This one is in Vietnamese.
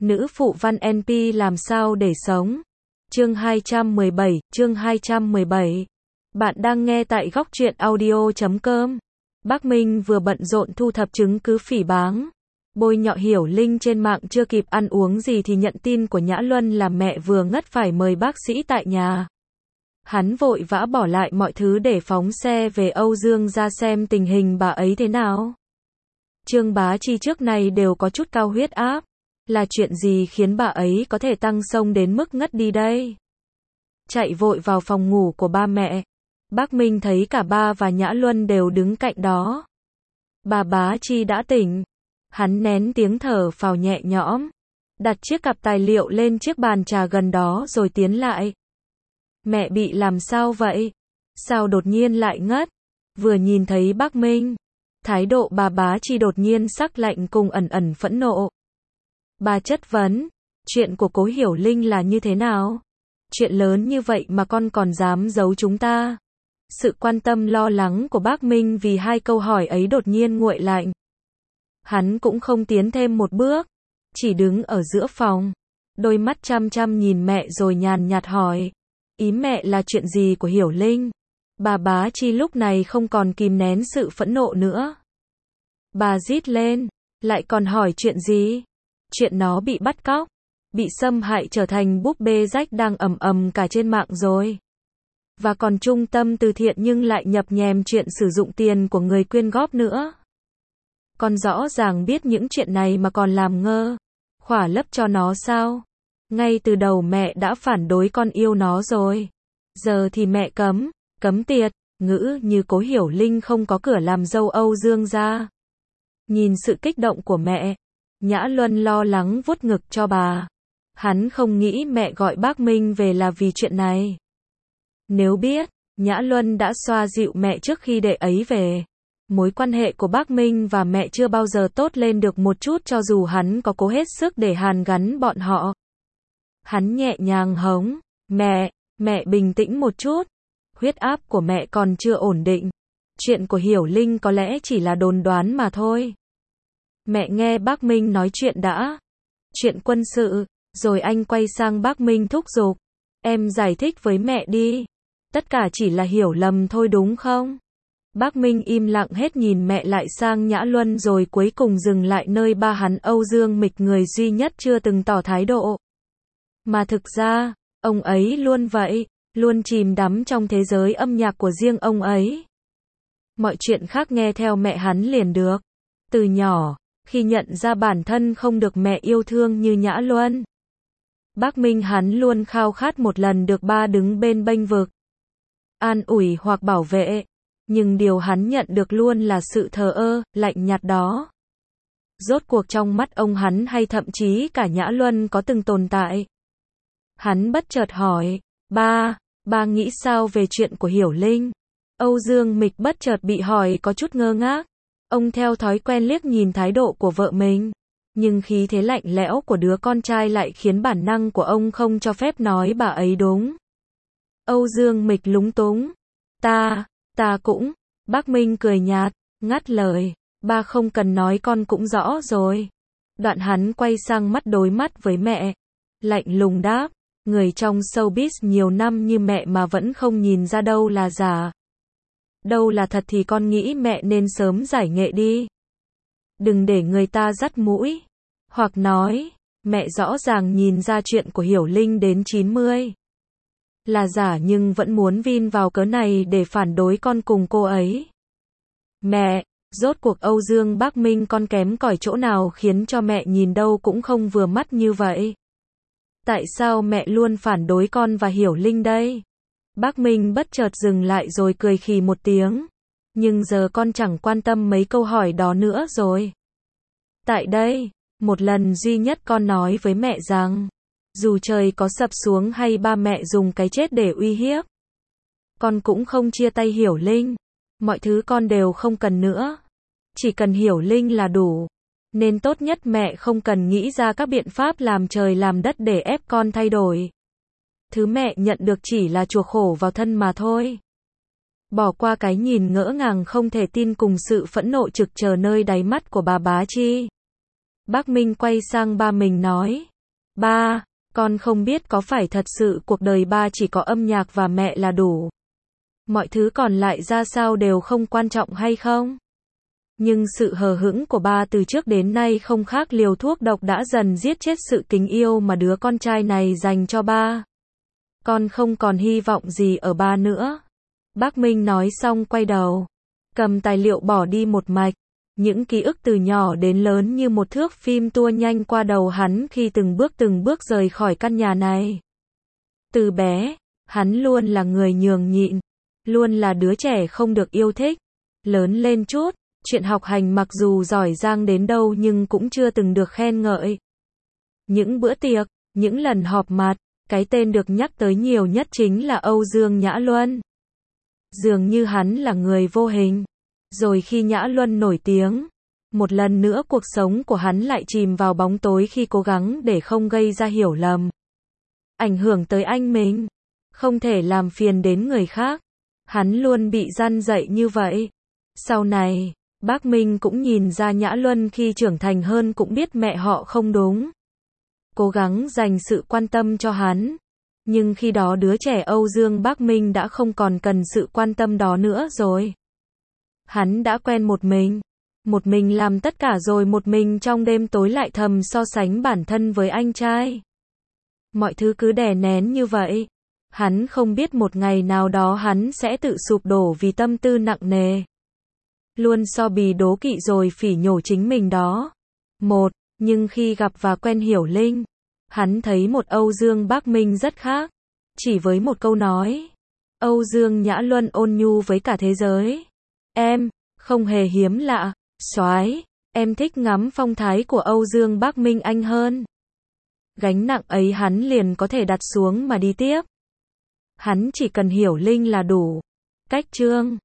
Nữ phụ văn NP làm sao để sống. Chương 217. Bạn đang nghe tại góc truyện audio.com. Bắc Minh vừa bận rộn thu thập chứng cứ phỉ báng, bôi nhọ Hiểu Linh trên mạng, chưa kịp ăn uống gì thì nhận tin của Nhã Luân là mẹ vừa ngất phải mời bác sĩ tại nhà. Hắn vội vã bỏ lại mọi thứ để phóng xe về Âu Dương ra xem tình hình bà ấy thế nào. Trương Bá Chi trước này đều có chút cao huyết áp. Là chuyện gì khiến bà ấy có thể tăng xông đến mức ngất đi đây? Chạy vội vào phòng ngủ của ba mẹ. Bác Minh thấy cả ba và Nhã Luân đều đứng cạnh đó. Bà Bá Chi đã tỉnh. Hắn nén tiếng thở phào nhẹ nhõm, đặt chiếc cặp tài liệu lên chiếc bàn trà gần đó rồi tiến lại. Mẹ bị làm sao vậy? Sao đột nhiên lại ngất? Vừa nhìn thấy bác Minh, thái độ bà Bá Chi đột nhiên sắc lạnh cùng ẩn ẩn phẫn nộ. Bà chất vấn, chuyện của cố Hiểu Linh là như thế nào? Chuyện lớn như vậy mà con còn dám giấu chúng ta. Sự quan tâm lo lắng của bác Minh vì hai câu hỏi ấy đột nhiên nguội lạnh. Hắn cũng không tiến thêm một bước, chỉ đứng ở giữa phòng, đôi mắt chăm chăm nhìn mẹ rồi nhàn nhạt hỏi. Ý mẹ là chuyện gì của Hiểu Linh? Bà Bá Chi lúc này không còn kìm nén sự phẫn nộ nữa. Bà rít lên, lại còn hỏi chuyện gì? Chuyện nó bị bắt cóc, bị xâm hại trở thành búp bê rách đang ầm ầm cả trên mạng rồi. Và còn trung tâm từ thiện nhưng lại nhập nhèm chuyện sử dụng tiền của người quyên góp nữa. Con rõ ràng biết những chuyện này mà còn làm ngơ, khỏa lấp cho nó sao? Ngay từ đầu mẹ đã phản đối con yêu nó rồi. Giờ thì mẹ cấm tiệt, ngữ như cố Hiểu Linh không có cửa làm dâu Âu Dương gia. Nhìn sự kích động của mẹ, Nhã Luân lo lắng vuốt ngực cho bà. Hắn không nghĩ mẹ gọi bác Minh về là vì chuyện này. Nếu biết, Nhã Luân đã xoa dịu mẹ trước khi để ấy về. Mối quan hệ của bác Minh và mẹ chưa bao giờ tốt lên được một chút cho dù hắn có cố hết sức để hàn gắn bọn họ. Hắn nhẹ nhàng hống, mẹ bình tĩnh một chút. Huyết áp của mẹ còn chưa ổn định. Chuyện của Hiểu Linh có lẽ chỉ là đồn đoán mà thôi. Mẹ nghe bác Minh nói chuyện đã. Chuyện quân sự, rồi anh quay sang bác Minh thúc giục. Em giải thích với mẹ đi. Tất cả chỉ là hiểu lầm thôi đúng không? Bác Minh im lặng hết nhìn mẹ lại sang Nhã Luân rồi cuối cùng dừng lại nơi ba hắn Âu Dương Mịch, người duy nhất chưa từng tỏ thái độ. Mà thực ra, ông ấy luôn vậy, luôn chìm đắm trong thế giới âm nhạc của riêng ông ấy. Mọi chuyện khác nghe theo mẹ hắn liền được. Từ nhỏ, khi nhận ra bản thân không được mẹ yêu thương như Nhã Luân, bác Minh hắn luôn khao khát một lần được ba đứng bên bênh vực, an ủi hoặc bảo vệ. Nhưng điều hắn nhận được luôn là sự thờ ơ, lạnh nhạt đó. Rốt cuộc trong mắt ông hắn hay thậm chí cả Nhã Luân có từng tồn tại. Hắn bất chợt hỏi, ba nghĩ sao về chuyện của Hiểu Linh? Âu Dương Mịch bất chợt bị hỏi có chút ngơ ngác. Ông theo thói quen liếc nhìn thái độ của vợ mình. Nhưng khí thế lạnh lẽo của đứa con trai lại khiến bản năng của ông không cho phép nói bà ấy đúng. Âu Dương Mịch lúng túng. Ta cũng. Bác Minh cười nhạt, ngắt lời. Ba không cần nói, con cũng rõ rồi. Đoạn hắn quay sang mắt đối mắt với mẹ. Lạnh lùng đáp. Người trong showbiz nhiều năm như mẹ mà vẫn không nhìn ra đâu là giả, đâu là thật thì con nghĩ mẹ nên sớm giải nghệ đi. Đừng để người ta dắt mũi. Hoặc nói, mẹ rõ ràng nhìn ra chuyện của Hiểu Linh đến 90 là giả nhưng vẫn muốn vin vào cớ này để phản đối con cùng cô ấy. Mẹ, rốt cuộc Âu Dương bác Minh con kém cỏi chỗ nào khiến cho mẹ nhìn đâu cũng không vừa mắt như vậy? Tại sao mẹ luôn phản đối con và Hiểu Linh đây? Bác Minh bất chợt dừng lại rồi cười khì một tiếng. Nhưng giờ con chẳng quan tâm mấy câu hỏi đó nữa rồi. Tại đây, một lần duy nhất con nói với mẹ rằng, dù trời có sập xuống hay ba mẹ dùng cái chết để uy hiếp, con cũng không chia tay Hiểu Linh. Mọi thứ con đều không cần nữa. Chỉ cần Hiểu Linh là đủ. Nên tốt nhất mẹ không cần nghĩ ra các biện pháp làm trời làm đất để ép con thay đổi. Thứ mẹ nhận được chỉ là chuộc khổ vào thân mà thôi. Bỏ qua cái nhìn ngỡ ngàng không thể tin cùng sự phẫn nộ trực chờ nơi đáy mắt của bà Bá Chi. Bác Minh quay sang ba mình nói, Ba, con không biết có phải thật sự cuộc đời ba chỉ có âm nhạc và mẹ là đủ. Mọi thứ còn lại ra sao đều không quan trọng hay không? Nhưng sự hờ hững của ba từ trước đến nay không khác liều thuốc độc đã dần giết chết sự kính yêu mà đứa con trai này dành cho ba. Con không còn hy vọng gì ở ba nữa. Bác Minh nói xong quay đầu, cầm tài liệu bỏ đi một mạch. Những ký ức từ nhỏ đến lớn như một thước phim tua nhanh qua đầu hắn khi từng bước rời khỏi căn nhà này. Từ bé, hắn luôn là người nhường nhịn, luôn là đứa trẻ không được yêu thích. Lớn lên chút, chuyện học hành mặc dù giỏi giang đến đâu nhưng cũng chưa từng được khen ngợi. Những bữa tiệc, những lần họp mặt, cái tên được nhắc tới nhiều nhất chính là Âu Dương Nhã Luân. Dường như hắn là người vô hình. Rồi khi Nhã Luân nổi tiếng, một lần nữa cuộc sống của hắn lại chìm vào bóng tối khi cố gắng để không gây ra hiểu lầm. Ảnh hưởng tới anh mình, không thể làm phiền đến người khác. Hắn luôn bị răn dạy như vậy. Sau này, bác Minh cũng nhìn ra Nhã Luân khi trưởng thành hơn cũng biết mẹ họ không đúng. Cố gắng dành sự quan tâm cho hắn. Nhưng khi đó đứa trẻ Âu Dương Bác Minh đã không còn cần sự quan tâm đó nữa rồi. Hắn đã quen một mình làm tất cả rồi một mình trong đêm tối lại thầm so sánh bản thân với anh trai. Mọi thứ cứ đè nén như vậy. Hắn không biết một ngày nào đó hắn sẽ tự sụp đổ vì tâm tư nặng nề. Luôn so bì đố kỵ rồi phỉ nhổ chính mình đó. Nhưng khi gặp và quen Hiểu Linh, hắn thấy một Âu Dương Bác Minh rất khác. Chỉ với một câu nói, Âu Dương Nhã Luân ôn nhu với cả thế giới. Em, không hề hiếm lạ, soái, em thích ngắm phong thái của Âu Dương Bác Minh anh hơn. Gánh nặng ấy hắn liền có thể đặt xuống mà đi tiếp. Hắn chỉ cần Hiểu Linh là đủ. Cách chương